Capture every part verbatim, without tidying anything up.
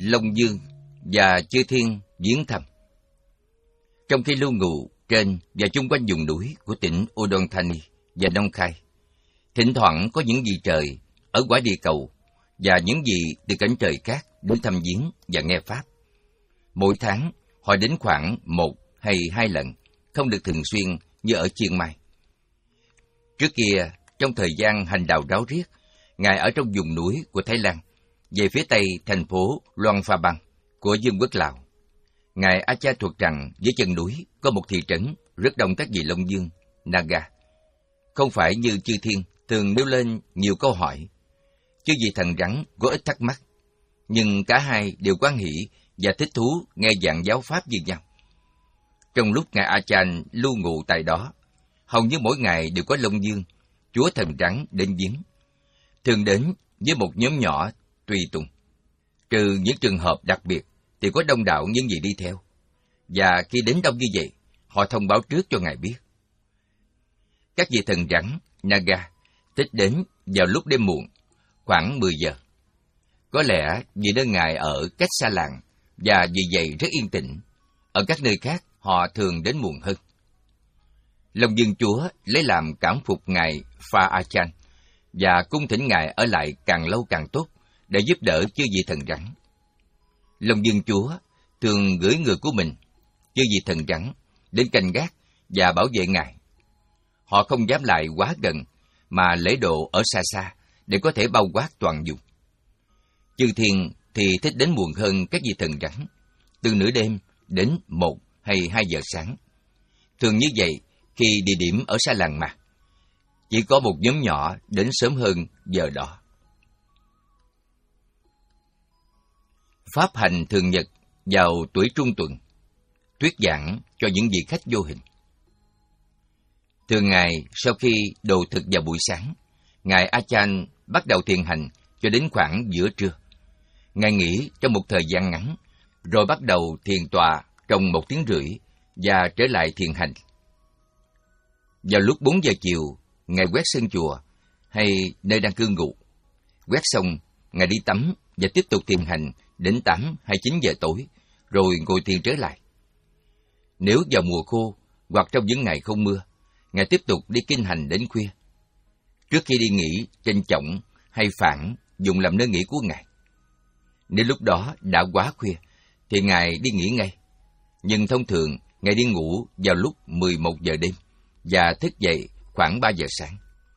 Long Dương và chư thiên viếng thăm. Trong khi lưu ngụ trên và chung quanh vùng núi của tỉnh Udon Thani và Nong Khai, thỉnh thoảng có những vị trời ở quả địa cầu và những vị từ cõi trời khác đến thăm viếng và nghe pháp. Mỗi tháng họ đến khoảng một hay hai lần, không được thường xuyên như ở Chiang Mai. Trước kia, trong thời gian hành đạo ráo riết, Ngài ở trong vùng núi của Thái Lan, về phía tây thành phố Luang Prabang của Vương quốc Lào. Ngài A Cha thuật rằng dưới chân núi có một thị trấn rất đông các vị Long Dương, Naga. Không phải như chư thiên thường nêu lên nhiều câu hỏi, chứ vị thần rắn có ít thắc mắc, nhưng cả hai đều hoan hỷ và thích thú nghe giảng giáo pháp như nhau. Trong lúc Ngài A Chan lưu ngụ tại đó, hầu như mỗi ngày đều có Long Dương, chúa thần rắn đến viếng, thường đến với một nhóm nhỏ tùy tùng. Trừ những trường hợp đặc biệt thì có đông đảo những vị đi theo, và khi đến đông như vậy, họ thông báo trước cho Ngài biết. Các vị thần rắn, Naga, thích đến vào lúc đêm muộn, khoảng mười giờ. Có lẽ vì nơi Ngài ở cách xa làng, và vì vậy rất yên tĩnh. Ở các nơi khác, họ thường đến muộn hơn. Long Dương Chúa lấy làm cảm phục Ngài Pha A Chan, và cung thỉnh Ngài ở lại càng lâu càng tốt, để giúp đỡ chư vị thần rắn. Long Dương Chúa thường gửi người của mình, chư vị thần rắn, đến canh gác và bảo vệ Ngài. Họ không dám lại quá gần, mà lễ độ ở xa xa, để có thể bao quát toàn vùng. Chư thiên thì thích đến muộn hơn các vị thần rắn, từ nửa đêm đến một hay hai giờ sáng. Thường như vậy, khi địa điểm ở xa làng mà, chỉ có một nhóm nhỏ đến sớm hơn giờ đó. Pháp hành thường nhật vào tuổi trung tuần, thuyết giảng cho những vị khách vô hình. Thường ngày sau khi đồ thực vào buổi sáng, Ngài A Chan bắt đầu thiền hành cho đến khoảng giữa trưa. Ngài nghỉ trong một thời gian ngắn, rồi bắt đầu thiền tọa trong một tiếng rưỡi và trở lại thiền hành. Vào lúc bốn giờ chiều, Ngài quét sân chùa hay nơi đang cư ngụ. Quét xong, Ngài đi tắm và tiếp tục thiền hành đến tám hay chín giờ tối, rồi ngồi thiền trở lại. Nếu vào mùa khô hoặc trong những ngày không mưa, Ngài tiếp tục đi kinh hành đến khuya. Trước khi đi nghỉ trên chõng hay phản dùng làm nơi nghỉ của Ngài. Nếu lúc đó đã quá khuya, thì Ngài đi nghỉ ngay. Nhưng thông thường, Ngài đi ngủ vào lúc mười một giờ đêm và thức dậy khoảng ba giờ sáng.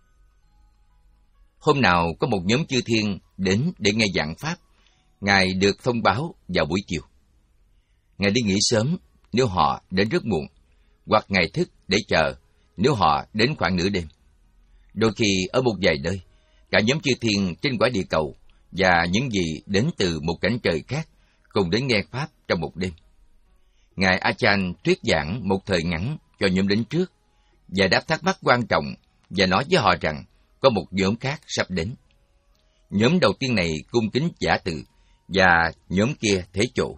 Hôm nào có một nhóm chư thiên đến để nghe giảng pháp, Ngài được thông báo vào buổi chiều. Ngài đi nghỉ sớm nếu họ đến rất muộn, hoặc Ngài thức để chờ nếu họ đến khoảng nửa đêm. Đôi khi ở một vài nơi, cả nhóm chư thiên trên quả địa cầu và những vị đến từ một cảnh trời khác cùng đến nghe pháp trong một đêm. Ngài A Chan thuyết giảng một thời ngắn cho nhóm đến trước và đáp thắc mắc quan trọng và nói với họ rằng có một nhóm khác sắp đến. Nhóm đầu tiên này cung kính giả từ và nhóm kia thế chỗ.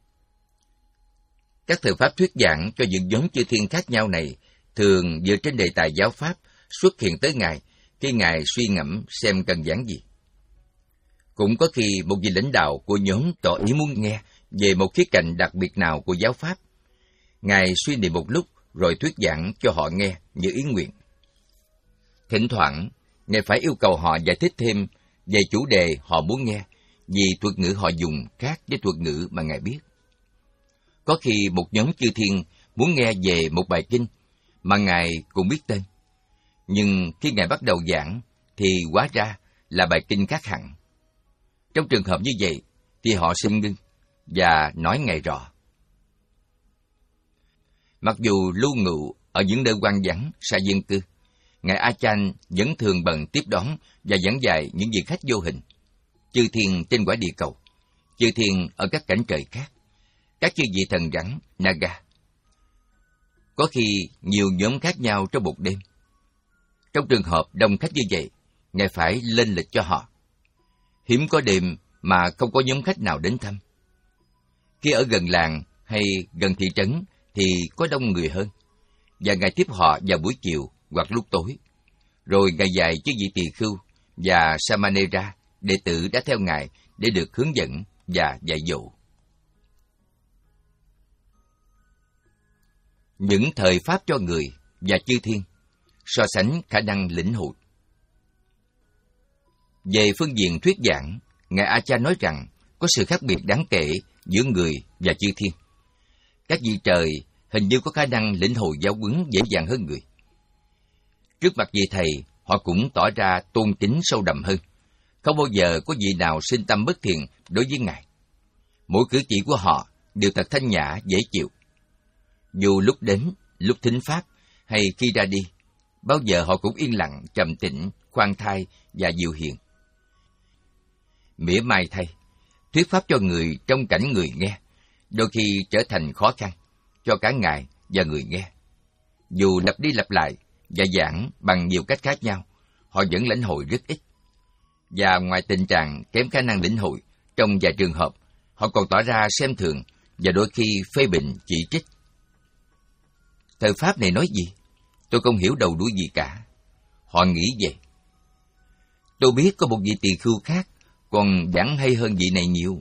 Các thời pháp thuyết giảng cho những nhóm chư thiên khác nhau này thường dựa trên đề tài giáo pháp xuất hiện tới Ngài khi Ngài suy ngẫm xem cần giảng gì. Cũng có khi một vị lãnh đạo của nhóm tỏ ý muốn nghe về một khía cạnh đặc biệt nào của giáo pháp. Ngài suy niệm một lúc rồi thuyết giảng cho họ nghe như ý nguyện. Thỉnh thoảng, Ngài phải yêu cầu họ giải thích thêm về chủ đề họ muốn nghe, vì thuật ngữ họ dùng khác với thuật ngữ mà Ngài biết. Có khi một nhóm chư thiên muốn nghe về một bài kinh mà Ngài cũng biết tên. Nhưng khi Ngài bắt đầu giảng thì hóa ra là bài kinh khác hẳn. Trong trường hợp như vậy thì họ xin ngưng và nói Ngài rõ. Mặc dù lưu ngụ ở những nơi hoang vắng, xa dân cư, Ngài A Chan vẫn thường bận tiếp đón và dẫn dạy những vị khách vô hình, chư thiên trên quả địa cầu, chư thiên ở các cảnh trời khác, các chư vị thần rắn, Naga. Có khi nhiều nhóm khác nhau trong một đêm. Trong trường hợp đông khách như vậy, Ngài phải lên lịch cho họ. Hiếm có đêm mà không có nhóm khách nào đến thăm. Khi ở gần làng hay gần thị trấn thì có đông người hơn, và Ngài tiếp họ vào buổi chiều hoặc lúc tối. Rồi Ngài dạy chư vị tỳ khưu và Samanera, đệ tử đã theo Ngài để được hướng dẫn và dạy dỗ. Những thời pháp cho người và chư thiên, so sánh khả năng lĩnh hội. Về phương diện thuyết giảng, Ngài A Cha nói rằng có sự khác biệt đáng kể giữa người và chư thiên. Các vị trời hình như có khả năng lĩnh hội giáo huấn dễ dàng hơn người. Trước mặt vị thầy, họ cũng tỏ ra tôn kính sâu đậm hơn. Không bao giờ có vị nào sinh tâm bất thiện đối với Ngài. Mỗi cử chỉ của họ đều thật thanh nhã, dễ chịu. Dù lúc đến, lúc thính pháp hay khi ra đi, bao giờ họ cũng yên lặng, trầm tĩnh, khoan thai và dịu hiền. Mỉa mai thay, thuyết pháp cho người trong cảnh người nghe, đôi khi trở thành khó khăn cho cả Ngài và người nghe. Dù lặp đi lặp lại và giảng bằng nhiều cách khác nhau, họ vẫn lãnh hội rất ít. Và ngoài tình trạng kém khả năng lĩnh hội, trong vài trường hợp, họ còn tỏ ra xem thường và đôi khi phê bình, chỉ trích. Thời pháp này nói gì? Tôi không hiểu đầu đuôi gì cả. Họ nghĩ vậy. Tôi biết có một vị tỳ khưu khác còn giảng hay hơn vị này nhiều.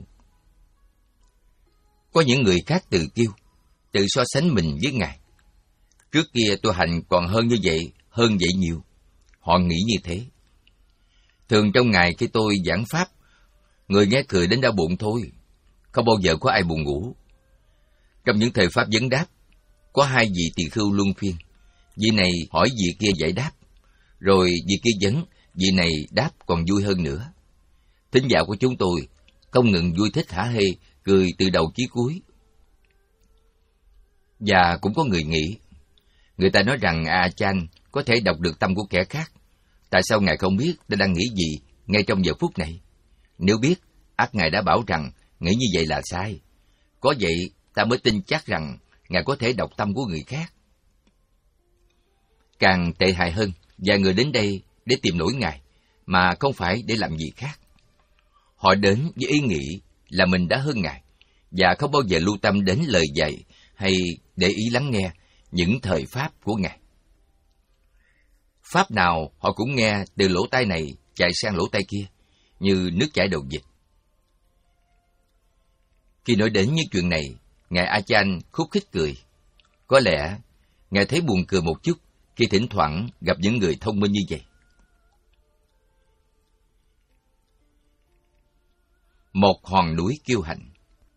Có những người khác tự kiêu, tự so sánh mình với Ngài. Trước kia tôi hành còn hơn như vậy, hơn vậy nhiều. Họ nghĩ như thế. Thường trong ngày khi tôi giảng pháp, người nghe cười đến đau bụng thôi, không bao giờ có ai buồn ngủ. Trong những thời pháp vấn đáp, có hai vị tỳ khưu luân phiên. Vị này hỏi vị kia giải đáp, rồi vị kia vấn, vị này đáp còn vui hơn nữa. Thính giả của chúng tôi không ngừng vui thích hả hê, cười từ đầu chí cuối. Và cũng có người nghĩ, người ta nói rằng A Chan có thể đọc được tâm của kẻ khác. Tại sao Ngài không biết ta đang nghĩ gì ngay trong giờ phút này? Nếu biết, ắt Ngài đã bảo rằng nghĩ như vậy là sai. Có vậy ta mới tin chắc rằng Ngài có thể đọc tâm của người khác. Càng tệ hại hơn, vài người đến đây để tìm nổi Ngài, mà không phải để làm gì khác. Họ đến với ý nghĩ là mình đã hơn Ngài, và không bao giờ lưu tâm đến lời dạy hay để ý lắng nghe những thời pháp của Ngài. Pháp nào họ cũng nghe từ lỗ tai này chạy sang lỗ tai kia, như nước chảy đầu dịch. Khi nói đến những chuyện này, Ngài A Chan khúc khích cười. Có lẽ Ngài thấy buồn cười một chút khi thỉnh thoảng gặp những người thông minh như vậy. Một hòn núi kiêu hãnh.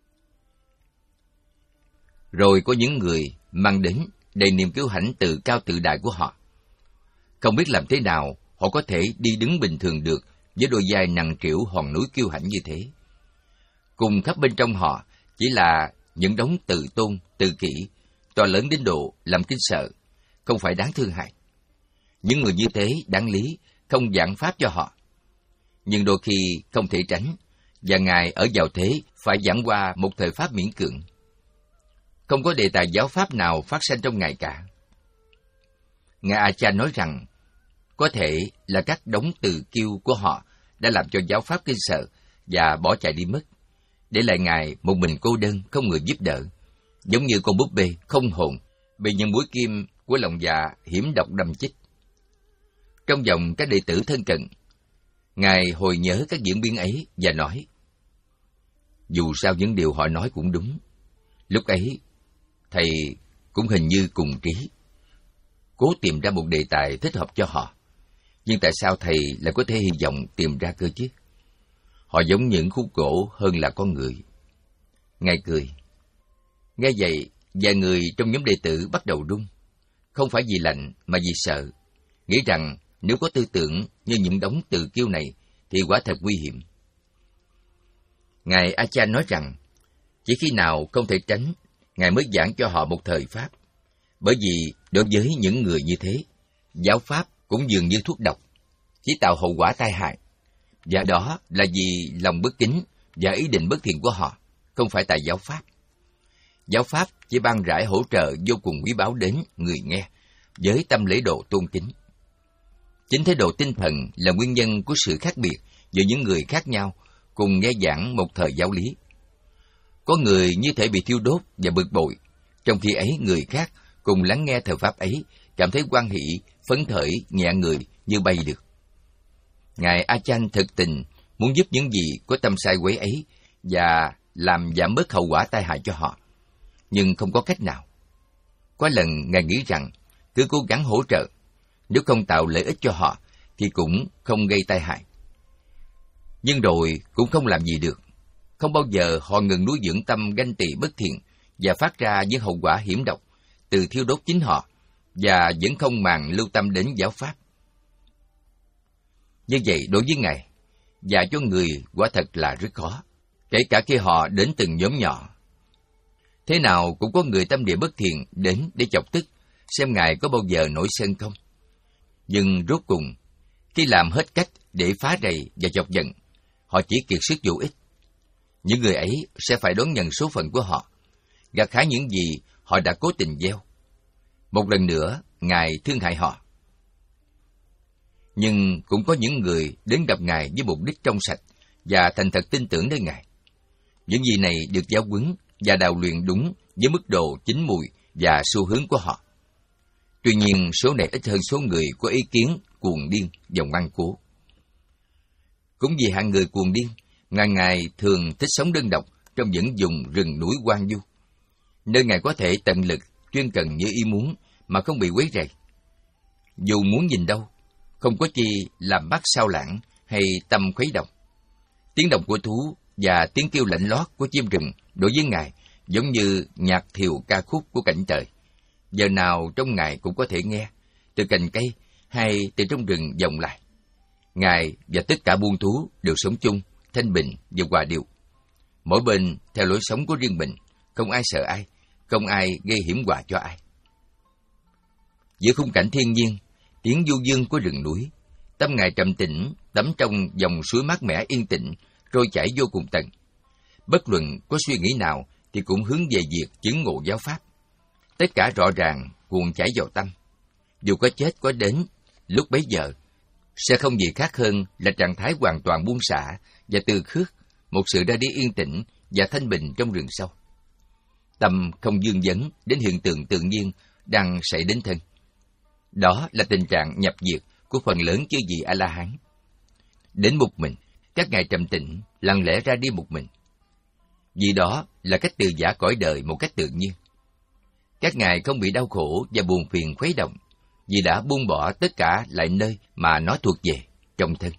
Rồi có những người mang đến đầy niềm kiêu hãnh tự cao tự đại của họ. Không biết làm thế nào họ có thể đi đứng bình thường được với đôi vai nặng trĩu hòn núi kiêu hãnh như thế. Cùng khắp bên trong họ chỉ là những đống tự tôn, tự kỷ, to lớn đến độ làm kinh sợ, không phải đáng thương hại. Những người như thế đáng lý không giảng pháp cho họ. Nhưng đôi khi không thể tránh, và Ngài ở vào thế phải giảng qua một thời pháp miễn cưỡng. Không có đề tài giáo pháp nào phát sanh trong Ngài cả. Ngài A Chan nói rằng, có thể là các đống từ kiêu của họ đã làm cho giáo pháp kinh sợ và bỏ chạy đi mất, để lại Ngài một mình cô đơn, không người giúp đỡ, giống như con búp bê không hồn bị những mũi kim của lòng dạ hiểm độc đâm chích. Trong vòng các đệ tử thân cận, Ngài hồi nhớ các diễn biến ấy và nói, dù sao những điều họ nói cũng đúng. Lúc ấy, Thầy cũng hình như cùng trí, cố tìm ra một đề tài thích hợp cho họ. Nhưng tại sao Thầy lại có thể hy vọng tìm ra cơ chứ? Họ giống những khúc gỗ hơn là con người. Ngài cười. Nghe vậy, vài người trong nhóm đệ tử bắt đầu run. Không phải vì lạnh mà vì sợ, nghĩ rằng nếu có tư tưởng như những đống từ kiêu này thì quả thật nguy hiểm. Ngài A Chan nói rằng, chỉ khi nào không thể tránh, Ngài mới giảng cho họ một thời pháp. Bởi vì đối với những người như thế, giáo pháp cũng dường như thuốc độc, chỉ tạo hậu quả tai hại. Và đó là vì lòng bất kính và ý định bất thiện của họ, không phải tại giáo pháp. Giáo pháp chỉ ban rải hỗ trợ vô cùng quý báu đến người nghe, với tâm lễ độ tôn kính. Chính thái độ tinh thần là nguyên nhân của sự khác biệt giữa những người khác nhau cùng nghe giảng một thời giáo lý. Có người như thể bị thiêu đốt và bực bội, trong khi ấy người khác cùng lắng nghe thời pháp ấy, cảm thấy hoan hỷ, phấn khởi, nhẹ người như bay được. Ngài A Chan thực tình muốn giúp những gì có tâm sai quấy ấy, và làm giảm bớt hậu quả tai hại cho họ. Nhưng không có cách nào. Có lần Ngài nghĩ rằng cứ cố gắng hỗ trợ, nếu không tạo lợi ích cho họ thì cũng không gây tai hại. Nhưng rồi cũng không làm gì được. Không bao giờ họ ngừng nuôi dưỡng tâm ganh tị bất thiện và phát ra những hậu quả hiểm độc từ thiêu đốt chính họ, và vẫn không màng lưu tâm đến giáo pháp. Như vậy đối với Ngài, dạy cho người quả thật là rất khó, kể cả khi họ đến từng nhóm nhỏ. Thế nào cũng có người tâm địa bất thiện đến để chọc tức, xem Ngài có bao giờ nổi sân không. Nhưng rốt cùng, khi làm hết cách để phá rầy và chọc giận, họ chỉ kiệt sức vô ích. Những người ấy sẽ phải đón nhận số phận của họ, gặt hái những gì họ đã cố tình gieo. Một lần nữa, Ngài thương hại họ. Nhưng cũng có những người đến gặp Ngài với mục đích trong sạch và thành thật tin tưởng nơi Ngài. Những gì này được giáo huấn và đào luyện đúng với mức độ chín mùi và xu hướng của họ. Tuy nhiên, số này ít hơn số người có ý kiến cuồng điên và ngoan cố. Cũng vì hạng người cuồng điên, Ngài Ngài thường thích sống đơn độc trong những vùng rừng núi hoang vu, nơi Ngài có thể tận lực chuyên cần như ý muốn mà không bị quấy rầy. Dù muốn nhìn đâu, không có chi làm mắt sao lãng hay tâm khuấy động. Tiếng động của thú và tiếng kêu lạnh lót của chim rừng đối với Ngài giống như nhạc thiều ca khúc của cảnh trời. Giờ nào trong Ngài cũng có thể nghe, từ cành cây hay từ trong rừng vọng lại. Ngài và tất cả muôn thú đều sống chung, thanh bình và hòa điệu. Mỗi bên theo lối sống của riêng mình, không ai sợ ai, không ai gây hiểm họa cho ai. Giữa khung cảnh thiên nhiên, tiếng du dương của rừng núi, tâm Ngài trầm tĩnh, tắm trong dòng suối mát mẻ yên tĩnh, trôi chảy vô cùng tận. Bất luận có suy nghĩ nào thì cũng hướng về việc chứng ngộ giáo pháp. Tất cả rõ ràng cuồn chảy vào tâm. Dù có chết có đến, lúc bấy giờ sẽ không gì khác hơn là trạng thái hoàn toàn buông xả và từ khước, một sự ra đi yên tĩnh và thanh bình trong rừng sâu. Tâm không dương vấn đến hiện tượng tự nhiên đang xảy đến thân. Đó là tình trạng nhập diệt của phần lớn chư vị A-la-hán. Đến một mình, các ngài trầm tĩnh, lặng lẽ ra đi một mình. Vì đó là cách từ giã cõi đời một cách tự nhiên. Các ngài không bị đau khổ và buồn phiền khuấy động, vì đã buông bỏ tất cả lại nơi mà nó thuộc về, trong thân.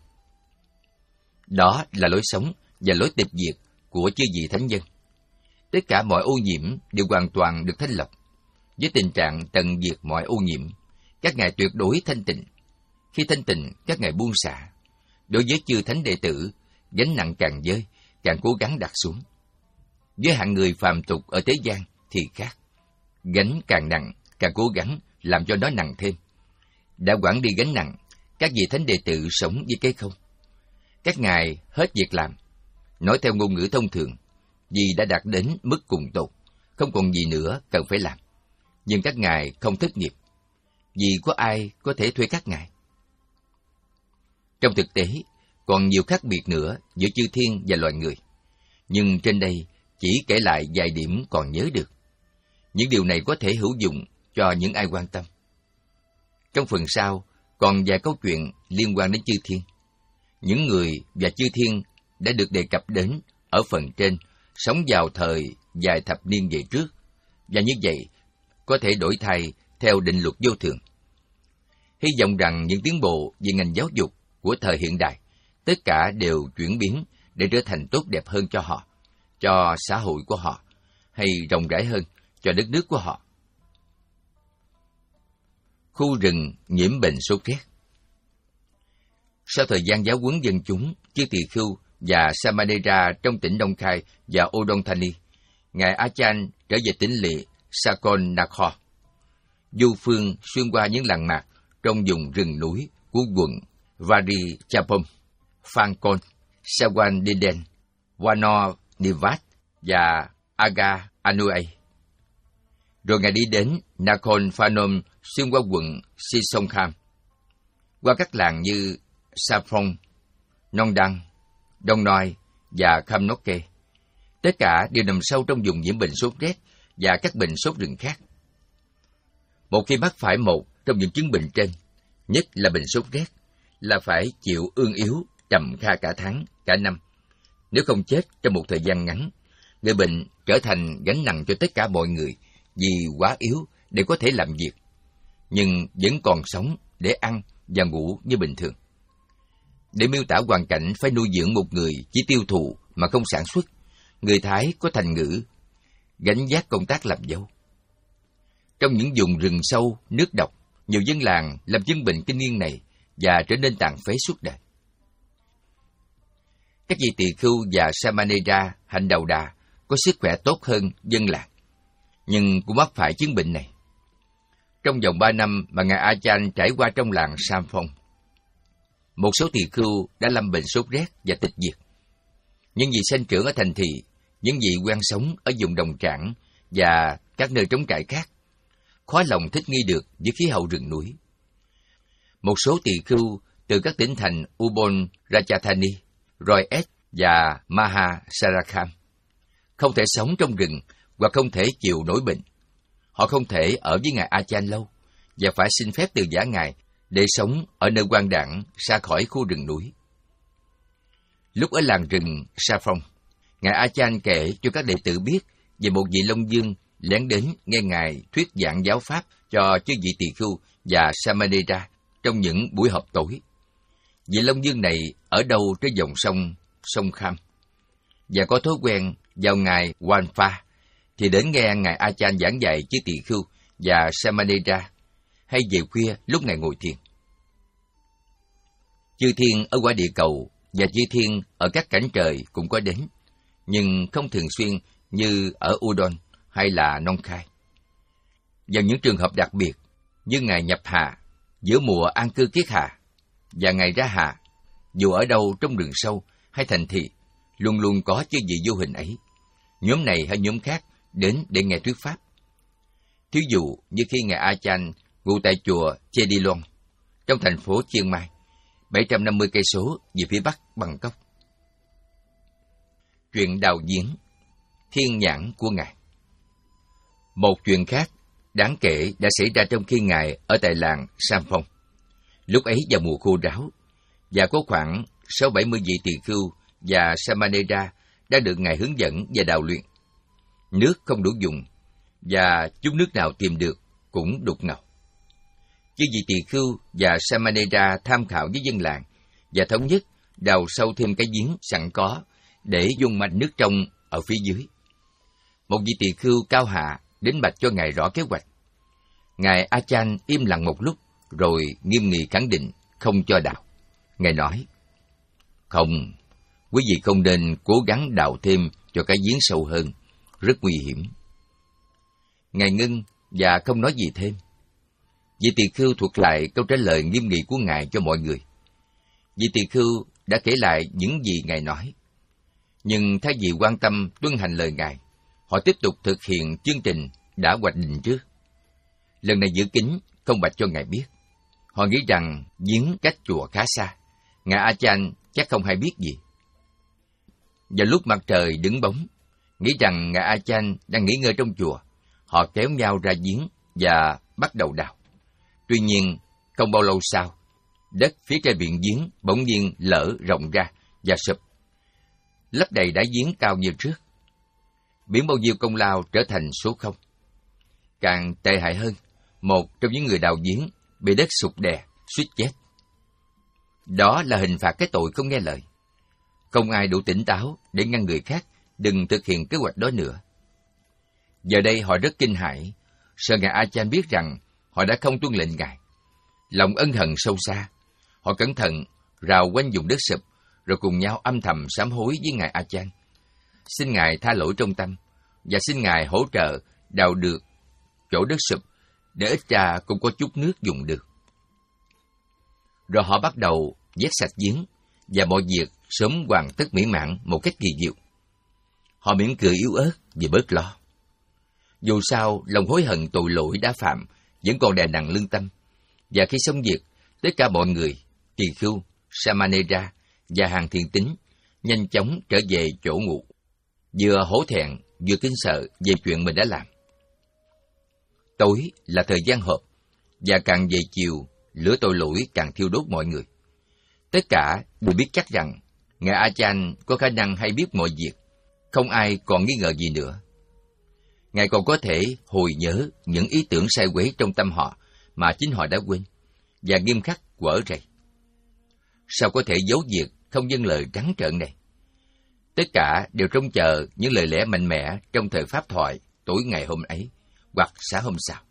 Đó là lối sống và lối tịch diệt của chư vị thánh nhân. Tất cả mọi ô nhiễm đều hoàn toàn được thanh lọc. Với tình trạng tận diệt mọi ô nhiễm, các ngài tuyệt đối thanh tịnh. Khi thanh tịnh, các ngài buông xả. Đối với chư thánh đệ tử, gánh nặng càng dơi, càng cố gắng đặt xuống. Với hạng người phàm tục ở thế gian thì khác. Gánh càng nặng, càng cố gắng làm cho nó nặng thêm. Đã quản đi gánh nặng, các vị thánh đệ tử sống với cái không. Các ngài hết việc làm. Nói theo ngôn ngữ thông thường, vì đã đạt đến mức cùng tột, không còn gì nữa cần phải làm. Nhưng các ngài không thất nghiệp, vì có ai có thể thuê các ngài. Trong thực tế, còn nhiều khác biệt nữa giữa chư thiên và loài người. Nhưng trên đây chỉ kể lại vài điểm còn nhớ được. Những điều này có thể hữu dụng cho những ai quan tâm. Trong phần sau, còn vài câu chuyện liên quan đến chư thiên. Những người và chư thiên đã được đề cập đến ở phần trên, sống vào thời vài thập niên về trước, và như vậy có thể đổi thay theo định luật vô thường. Hy vọng rằng những tiến bộ về ngành giáo dục của thời hiện đại, tất cả đều chuyển biến để trở thành tốt đẹp hơn cho họ, cho xã hội của họ, hay rộng rãi hơn cho đất nước của họ. Khu rừng nhiễm bệnh sốt rét. Sau thời gian giáo huấn dân chúng, chư tỳ khưu và Samanera trong tỉnh Đông Khai và Udon Thani, ngài Achan trở về tỉnh lỵ Sakon Nakhon. Du phương xuyên qua những làng mạc trong vùng rừng núi của quận Vari Chapom, Phangkon, Sawan Diden, Wano Nivat và Aga Anuay. Rồi ngài đi đến Nakhon Phanom xuyên qua quận Sisonkham, qua các làng như Saphron, Nongdang, Đông Noi và Khamnoke. Tất cả đều nằm sâu trong vùng nhiễm bệnh sốt rét và các bệnh sốt rừng khác. Một khi mắc phải một trong những chứng bệnh trên, nhất là bệnh sốt rét, là phải chịu ương yếu, trầm kha cả tháng, cả năm, Nếu không chết trong một thời gian ngắn, người bệnh trở thành gánh nặng cho tất cả mọi người vì quá yếu để có thể làm việc, nhưng vẫn còn sống để ăn và ngủ như bình thường. Để miêu tả hoàn cảnh phải nuôi dưỡng một người chỉ tiêu thụ mà không sản xuất, người Thái có thành ngữ gánh vác công tác làm dâu. Trong những vùng rừng sâu, nước độc, nhiều dân làng làm chứng bệnh kinh niên này và trở nên tàn phế suốt đời. Các vị tỳ khưu và Samanera hạnh đầu đà có sức khỏe tốt hơn dân làng, nhưng cũng mắc phải chứng bệnh này. Trong vòng ba năm mà ngài Achan trải qua trong làng Sam Phong, một số tỳ khưu đã lâm bệnh sốt rét và tịch diệt. Những vị sinh trưởng ở thành thị, những vị quen sống ở vùng đồng trảng và các nơi trống trải khác, khó lòng thích nghi được với khí hậu rừng núi. Một số tỳ khưu từ các tỉnh thành Ubon Ratchathani, Royet và Mahasarakham không thể sống trong rừng hoặc không thể chịu nổi bệnh. Họ không thể ở với ngài Achan lâu và phải xin phép từ giả ngài để sống ở nơi hoang đảng xa khỏi khu rừng núi. Lúc ở làng rừng Sa Phong, ngài Achan kể cho các đệ tử biết về một vị Long Dương lén đến nghe ngài thuyết giảng giáo pháp cho chư vị tỳ khưu và Samanera trong những buổi họp tối. Vị Long Dương này ở đâu trên dòng sông sông Kham và có thói quen vào ngày Wanfa thì đến nghe ngài Achan giảng dạy chư tỳ khưu và Samanera, hay về khuya lúc ngài ngồi thiền. Chư thiên ở quả địa cầu và chư thiên ở các cảnh trời cũng có đến, nhưng không thường xuyên như ở Udon hay là Nong Khai. Vào những trường hợp đặc biệt như ngày nhập hạ, giữa mùa an cư kiết hạ và ngày ra hạ, dù ở đâu trong rừng sâu hay thành thị, luôn luôn có chư vị vô hình ấy, nhóm này hay nhóm khác đến để nghe thuyết pháp. Thí dụ như khi ngài Achan ngụ tại chùa Chedilon trong thành phố Chiang Mai, bảy trăm năm mươi cây số về phía bắc Bangkok. Chuyện đào giếng, thiên nhãn của ngài. Một chuyện khác đáng kể đã xảy ra trong khi ngài ở tại làng Sam Phong. Lúc ấy vào mùa khô ráo, và có khoảng sáu bảy mươi vị tỳ khưu và Samanera đã được ngài hướng dẫn và đào luyện. Nước không đủ dùng, và chút nước nào tìm được cũng đục ngầu. Chư vị tỳ khưu và Samanera tham khảo với dân làng và thống nhất đào sâu thêm cái giếng sẵn có để dung mạch nước trong ở phía dưới. Một vị tỳ khưu cao hạ đến bạch cho ngài rõ kế hoạch. Ngài Achan im lặng một lúc rồi nghiêm nghị khẳng định không cho đào. Ngài nói: "Không, quý vị không nên cố gắng đào thêm cho cái giếng sâu hơn, rất nguy hiểm." Ngài ngưng và không nói gì thêm. Vị tỳ khưu thuật lại câu trả lời nghiêm nghị của ngài cho mọi người. Vị tỳ khưu đã kể lại những gì ngài nói, nhưng thay vì quan tâm tuân hành lời ngài, họ tiếp tục thực hiện chương trình đã hoạch định trước. Lần này giữ kín, không bạch cho ngài biết. Họ nghĩ rằng giếng cách chùa khá xa, ngài Achan chắc không hay biết gì. Vào lúc mặt trời đứng bóng, nghĩ rằng ngài Achan đang nghỉ ngơi trong chùa, họ kéo nhau ra giếng và bắt đầu đào. Tuy nhiên, không bao lâu sau, đất phía trên miệng giếng bỗng nhiên lở rộng ra và sụp, lấp đầy đáy giếng cao như trước. Biển bao nhiêu công lao trở thành số không. Càng tệ hại hơn, một trong những người đào giếng bị đất sụt đè, suýt chết. Đó là hình phạt cái tội không nghe lời. Không ai đủ tỉnh táo để ngăn người khác đừng thực hiện kế hoạch đó nữa. Giờ đây họ rất kinh hãi, sợ ngài Achan biết rằng họ đã không tuân lệnh ngài. Lòng ân hận sâu xa, họ cẩn thận rào quanh vùng đất sụp, rồi cùng nhau âm thầm sám hối với ngài Achan, xin ngài tha lỗi trong tâm và xin ngài hỗ trợ đào được chỗ đất sụp để ít ra cũng có chút nước dùng được. Rồi họ bắt đầu vét sạch giếng và mọi việc sớm hoàn tất mỹ mãn một cách kỳ diệu. Họ mỉm cười yếu ớt vì bớt lo. Dù sao, lòng hối hận tội lỗi đã phạm vẫn còn đè nặng lương tâm, và khi xong việc, tất cả mọi người, tỳ khưu, Samanera và hàng thiền tín nhanh chóng trở về chỗ ngủ, vừa hổ thẹn vừa kinh sợ về chuyện mình đã làm. Tối là thời gian họp, và càng về chiều, lửa tội lỗi càng thiêu đốt mọi người. Tất cả đều biết chắc rằng Ngài A Chan có khả năng hay biết mọi việc, không ai còn nghi ngờ gì nữa. Ngài còn có thể hồi nhớ những ý tưởng sai quấy trong tâm họ mà chính họ đã quên, và nghiêm khắc quở rầy. Sao có thể giấu việc không vâng lời trắng trợn này? Tất cả đều trông chờ những lời lẽ mạnh mẽ trong thời pháp thoại tối ngày hôm ấy, hoặc sáng hôm sau.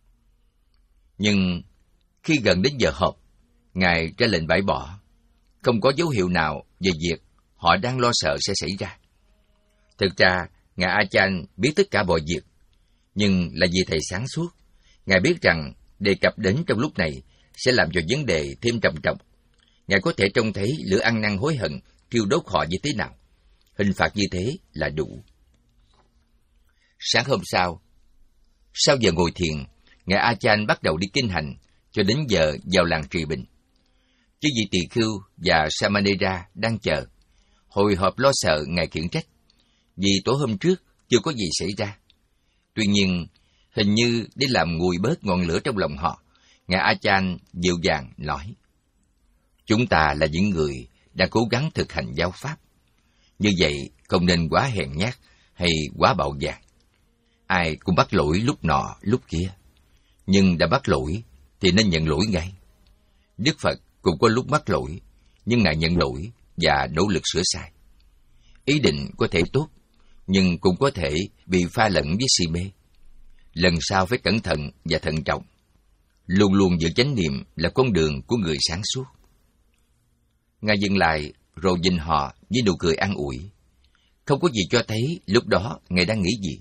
Nhưng khi gần đến giờ họp, Ngài ra lệnh bãi bỏ, không có dấu hiệu nào về việc họ đang lo sợ sẽ xảy ra. Thực ra, Ngài A Chan biết tất cả mọi việc, nhưng là vì thầy sáng suốt, Ngài biết rằng đề cập đến trong lúc này sẽ làm cho vấn đề thêm trầm trọng. Ngài có thể trông thấy lửa ăn năn hối hận thiêu đốt họ như thế nào. Hình phạt như thế là đủ. Sáng hôm sau, sau giờ ngồi thiền, Ngài A Chan bắt đầu đi kinh hành cho đến giờ vào làng Trì Bình. Chứ vị tỳ khưu và Samanera đang chờ, hồi hộp lo sợ Ngài khiển trách, vì tối hôm trước chưa có gì xảy ra. Tuy nhiên, hình như để làm nguội bớt ngọn lửa trong lòng họ, Ngài A Chan dịu dàng nói: chúng ta là những người đang cố gắng thực hành giáo pháp. Như vậy không nên quá hèn nhát hay quá bạo dạn. Ai cũng bắt lỗi lúc nọ lúc kia, nhưng đã bắt lỗi thì nên nhận lỗi ngay. Đức Phật cũng có lúc mắc lỗi, nhưng Ngài nhận lỗi và nỗ lực sửa sai. Ý định có thể tốt, nhưng cũng có thể bị pha lẫn với si mê. Lần sau phải cẩn thận và thận trọng. Luôn luôn giữ chánh niệm là con đường của người sáng suốt. Ngài dừng lại rồi nhìn họ với nụ cười an ủi. Không có gì cho thấy lúc đó Ngài đang nghĩ gì.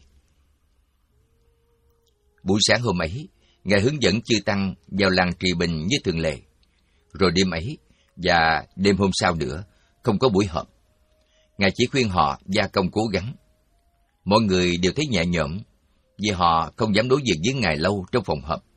Buổi sáng hôm ấy, Ngài hướng dẫn chư tăng vào làng Trì Bình như thường lệ. Rồi đêm ấy và đêm hôm sau nữa, không có buổi họp. Ngài chỉ khuyên họ gia công cố gắng. Mọi người đều thấy nhẹ nhõm, vì họ không dám đối diện với Ngài lâu trong phòng họp.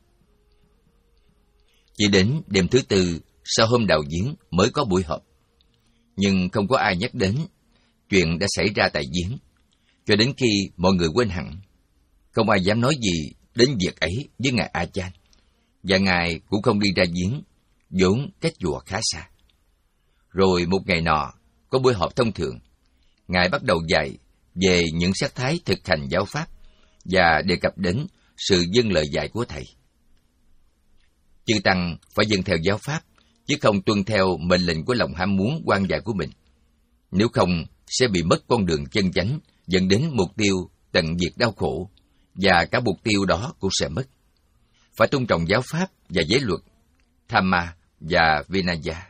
Chỉ đến đêm thứ tư, sau hôm đạo diễn mới có buổi họp. Nhưng không có ai nhắc đến chuyện đã xảy ra tại giếng, cho đến khi mọi người quên hẳn. Không ai dám nói gì đến việc ấy với Ngài A Chan, và Ngài cũng không đi ra giếng, vốn cách chùa khá xa. Rồi một ngày nọ, có buổi họp thông thường. Ngài bắt đầu dạy về những sắc thái thực hành giáo pháp và đề cập đến sự vâng lời dạy của Thầy. Chư tăng phải vâng theo giáo pháp, chứ không tuân theo mệnh lệnh của lòng ham muốn quan dại của mình. Nếu không, sẽ bị mất con đường chân chánh, dẫn đến mục tiêu tận diệt đau khổ, và cả mục tiêu đó cũng sẽ mất. Phải tôn trọng giáo pháp và giới luật, Dhamma và Vinaya,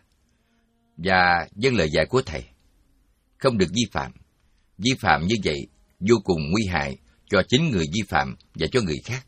và vâng lời dạy của Thầy. Không được vi phạm. Vi phạm như vậy vô cùng nguy hại cho chính người vi phạm và cho người khác.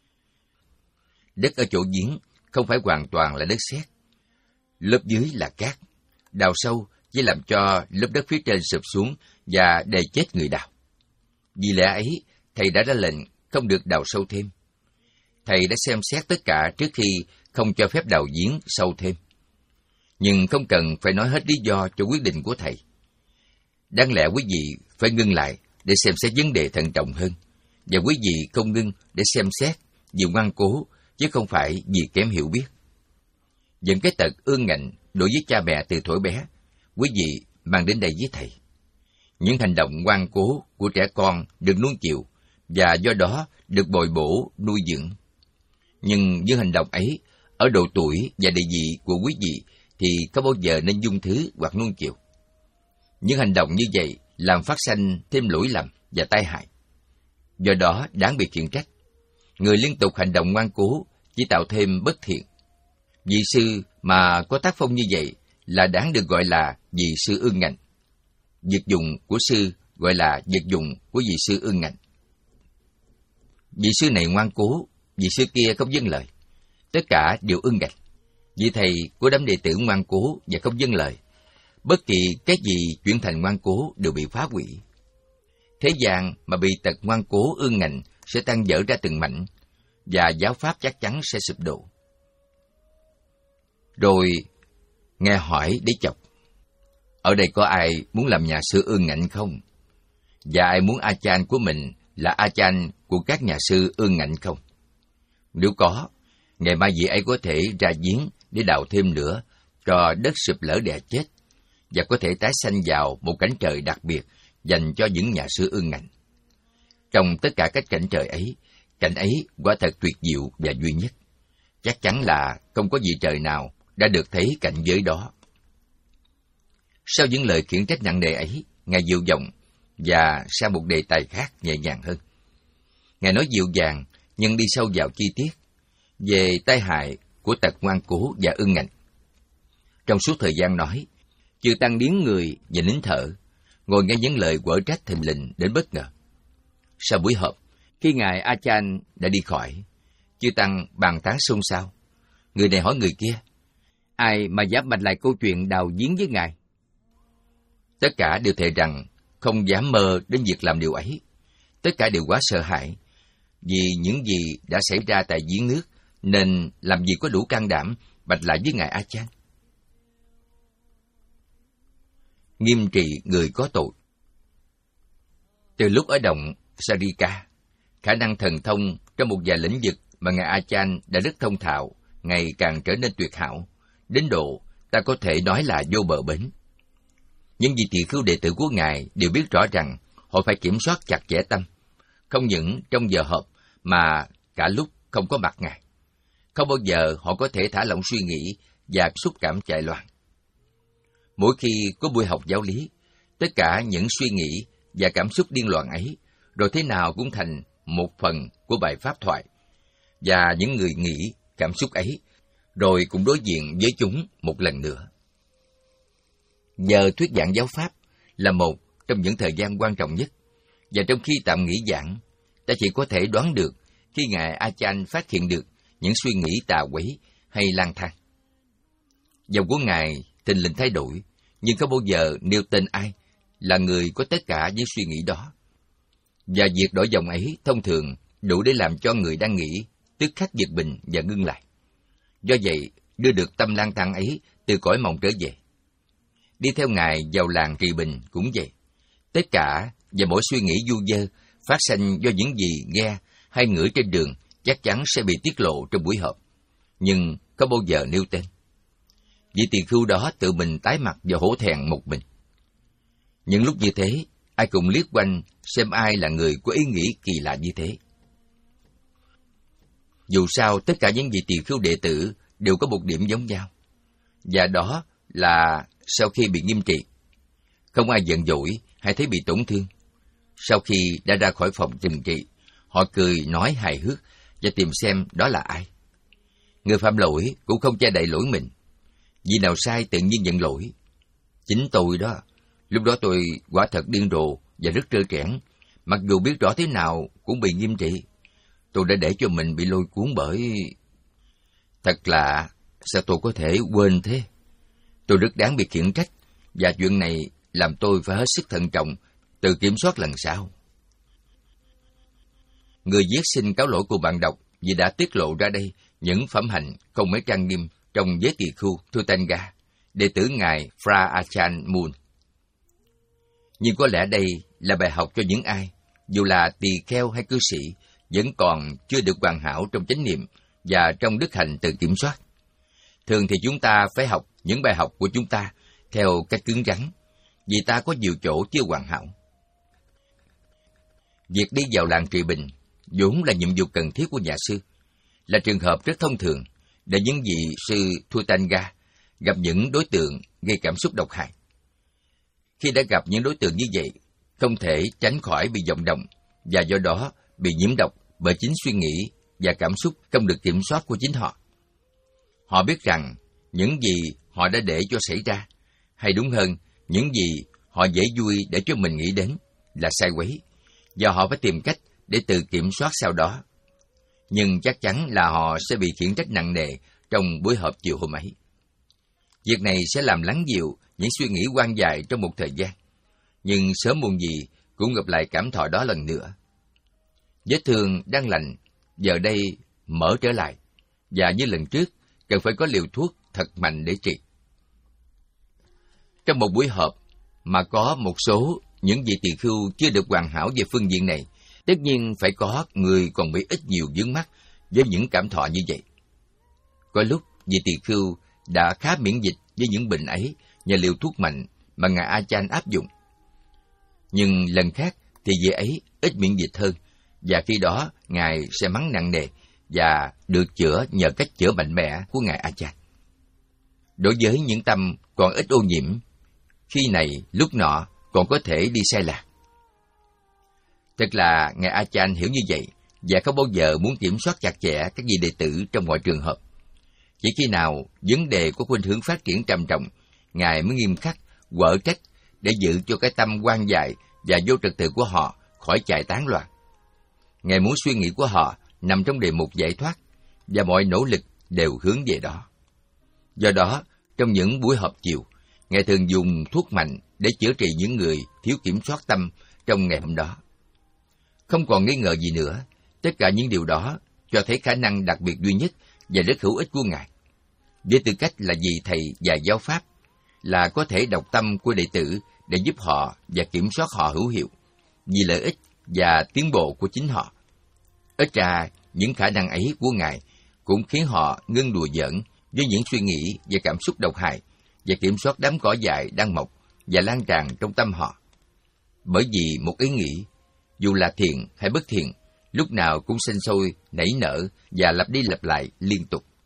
Đất ở chỗ giếng không phải hoàn toàn là đất sét. Lớp dưới là cát. Đào sâu chỉ làm cho lớp đất phía trên sụp xuống và đè chết người đào. Vì lẽ ấy, Thầy đã ra lệnh không được đào sâu thêm. Thầy đã xem xét tất cả trước khi không cho phép đào giếng sâu thêm. Nhưng không cần phải nói hết lý do cho quyết định của Thầy. Đáng lẽ quý vị phải ngưng lại để xem xét vấn đề thận trọng hơn, và quý vị không ngưng để xem xét vì ngoan cố, chứ không phải vì kém hiểu biết. Những cái tật ương ngạnh đối với cha mẹ từ thuở bé, quý vị mang đến đây với Thầy. Những hành động ngoan cố của trẻ con được nuông chiều, và do đó được bồi bổ, nuôi dưỡng. Nhưng những hành động ấy, ở độ tuổi và địa vị của quý vị thì không bao giờ nên dung thứ hoặc nuông chiều. Những hành động như vậy làm phát sanh thêm lỗi lầm và tai hại. Do đó đáng bị khiển trách. Người liên tục hành động ngoan cố chỉ tạo thêm bất thiện. Vị sư mà có tác phong như vậy là đáng được gọi là vị sư ương ngạnh. Vật dụng của sư gọi là vật dụng của vị sư ương ngạnh. Vị sư này ngoan cố, vị sư kia không vâng lời. Tất cả đều ương ngạnh. Vị thầy của đám đệ tử ngoan cố và không vâng lời. Bất kỳ cái gì chuyển thành ngoan cố đều bị phá hủy. Thế gian mà bị tật ngoan cố ương ngạnh sẽ tan vỡ ra từng mảnh, và giáo pháp chắc chắn sẽ sụp đổ. Rồi nghe hỏi để chọc. Ở đây có ai muốn làm nhà sư ương ngạnh không? Và ai muốn A Chan của mình là A Chan của các nhà sư ương ngạnh không? Nếu có, ngày mai vị ấy có thể ra giếng để đào thêm nữa cho đất sụp lở đè chết, và có thể tái sanh vào một cảnh trời đặc biệt dành cho những nhà sư ương ngạnh. Trong tất cả các cảnh trời ấy, cảnh ấy quả thật tuyệt diệu và duy nhất. Chắc chắn là không có vị trời nào đã được thấy cảnh giới đó. Sau những lời khiển trách nặng nề ấy, Ngài dịu giọng và sang một đề tài khác nhẹ nhàng hơn. Ngài nói dịu dàng nhưng đi sâu vào chi tiết về tai hại của tật ngoan cố và ương ngạnh. Trong suốt thời gian nói, chư tăng điếng người và nín thở, ngồi nghe những lời quở trách thình lình đến bất ngờ. Sau buổi họp, khi Ngài A Chan đã đi khỏi, chư tăng bàn tán xôn xao. Người này hỏi người kia, ai mà dám mạch lại câu chuyện đào giếng với Ngài? Tất cả đều thề rằng không dám mơ đến việc làm điều ấy. Tất cả đều quá sợ hãi, vì những gì đã xảy ra tại giếng nước, nên làm gì có đủ can đảm bạch lại với Ngài A Chan. Nghiêm trị người có tội. Từ lúc ở động Sarika, khả năng thần thông trong một vài lĩnh vực mà Ngài A Chan đã rất thông thạo ngày càng trở nên tuyệt hảo, đến độ ta có thể nói là vô bờ bến. Những vị tỳ khưu đệ tử của Ngài đều biết rõ rằng họ phải kiểm soát chặt chẽ tâm, không những trong giờ họp mà cả lúc không có mặt Ngài. Không bao giờ họ có thể thả lỏng suy nghĩ và xúc cảm chạy loạn. Mỗi khi có buổi học giáo lý, tất cả những suy nghĩ và cảm xúc điên loạn ấy rồi thế nào cũng thành một phần của bài pháp thoại, và những người nghĩ cảm xúc ấy rồi cũng đối diện với chúng một lần nữa. Giờ thuyết giảng giáo pháp là một trong những thời gian quan trọng nhất, và trong khi tạm nghỉ giảng, ta chỉ có thể đoán được khi Ngài A Chan phát hiện được những suy nghĩ tà quấy hay lang thang. Dòng của Ngài tình lình thay đổi, nhưng không bao giờ nêu tên ai là người có tất cả những suy nghĩ đó. Và việc đổi dòng ấy thông thường đủ để làm cho người đang nghĩ tức khắc giật mình và ngưng lại. Do vậy, đưa được tâm lang thang ấy từ cõi mộng trở về. Đi theo Ngài vào làng Trì Bình cũng vậy. Tất cả và mỗi suy nghĩ du dơ phát sanh do những gì nghe hay ngửi trên đường chắc chắn sẽ bị tiết lộ trong buổi họp, nhưng không bao giờ nêu tên. Vị tỳ khưu đó tự mình tái mặt và hổ thẹn một mình. Những lúc như thế, ai cũng liếc quanh xem ai là người có ý nghĩ kỳ lạ như thế. Dù sao, tất cả những vị tỳ khưu đệ tử đều có một điểm giống nhau, và đó là sau khi bị nghiêm trị, không ai giận dỗi hay thấy bị tổn thương. Sau khi đã ra khỏi phòng trừng trị, họ cười nói hài hước và tìm xem đó là ai. Người phạm lỗi cũng không che đậy lỗi mình. Vì nào sai tự nhiên nhận lỗi. Chính tôi đó, lúc đó tôi quả thật điên rồ và rất trơ trẽn, mặc dù biết rõ thế nào cũng bị nghiêm trị. Tôi đã để cho mình bị lôi cuốn bởi... Thật lạ, sao tôi có thể quên thế? Tôi rất đáng bị khiển trách, và chuyện này làm tôi phải hết sức thận trọng, tự kiểm soát lần sau. Người viết xin cáo lỗi của bạn đọc vì đã tiết lộ ra đây những phẩm hạnh không mấy trang nghiêm trong giới tỳ khưu Thutanga, đệ tử Ngài Fra Achan Mun. Nhưng có lẽ đây là bài học cho những ai, dù là tỳ kheo hay cư sĩ, vẫn còn chưa được hoàn hảo trong chánh niệm và trong đức hạnh tự kiểm soát. Thường thì chúng ta phải học những bài học của chúng ta theo cách cứng rắn, vì ta có nhiều chỗ chưa hoàn hảo. Việc đi vào làng Trì Bình vốn là nhiệm vụ cần thiết của nhà sư, là trường hợp rất thông thường để những vị sư Thutanga gặp những đối tượng gây cảm xúc độc hại. Khi đã gặp những đối tượng như vậy, không thể tránh khỏi bị vọng động và do đó bị nhiễm độc bởi chính suy nghĩ và cảm xúc không được kiểm soát của chính họ. Họ biết rằng những gì họ đã để cho xảy ra, hay đúng hơn, những gì họ dễ vui để cho mình nghĩ đến là sai quấy, và họ phải tìm cách để tự kiểm soát sau đó. Nhưng chắc chắn là họ sẽ bị khiển trách nặng nề trong buổi họp chiều hôm ấy. Việc này sẽ làm lắng dịu những suy nghĩ quan dài trong một thời gian, nhưng sớm muộn gì cũng gặp lại cảm thọ đó lần nữa. Vết thương đang lành, giờ đây mở trở lại, và như lần trước, cần phải có liều thuốc thật mạnh để trị. Trong một buổi họp mà có một số những vị tỳ khưu chưa được hoàn hảo về phương diện này, tất nhiên phải có người còn bị ít nhiều vướng mắc với những cảm thọ như vậy. Có lúc vị tỳ khưu đã khá miễn dịch với những bệnh ấy nhờ liều thuốc mạnh mà Ngài A Chan áp dụng. Nhưng lần khác thì vị ấy ít miễn dịch hơn, và khi đó Ngài sẽ mắng nặng nề và được chữa nhờ cách chữa mạnh mẽ của Ngài A Chan. Đối với những tâm còn ít ô nhiễm, khi này lúc nọ còn có thể đi sai lạc. Thật là Ngài A Chan hiểu như vậy và không bao giờ muốn kiểm soát chặt chẽ các vị đệ tử trong mọi trường hợp. Chỉ khi nào vấn đề có khuynh hướng phát triển trầm trọng, Ngài mới nghiêm khắc, quở trách để giữ cho cái tâm quan dại và vô trật tự của họ khỏi chạy tán loạn. Ngài muốn suy nghĩ của họ nằm trong đề mục giải thoát, và mọi nỗ lực đều hướng về đó. Do đó, trong những buổi họp chiều, Ngài thường dùng thuốc mạnh để chữa trị những người thiếu kiểm soát tâm trong ngày hôm đó. Không còn nghi ngờ gì nữa, tất cả những điều đó cho thấy khả năng đặc biệt duy nhất và rất hữu ích của Ngài. Với tư cách là vị thầy dạy giáo pháp, là có thể đọc tâm của đệ tử để giúp họ và kiểm soát họ hữu hiệu, vì lợi ích và tiến bộ của chính họ. Ít ra, những khả năng ấy của Ngài cũng khiến họ ngưng đùa giỡn với những suy nghĩ và cảm xúc độc hại và kiểm soát đám cỏ dại đang mọc và lan tràn trong tâm họ. Bởi vì một ý nghĩ, dù là thiện hay bất thiện, lúc nào cũng sinh sôi, nảy nở và lặp đi lặp lại liên tục.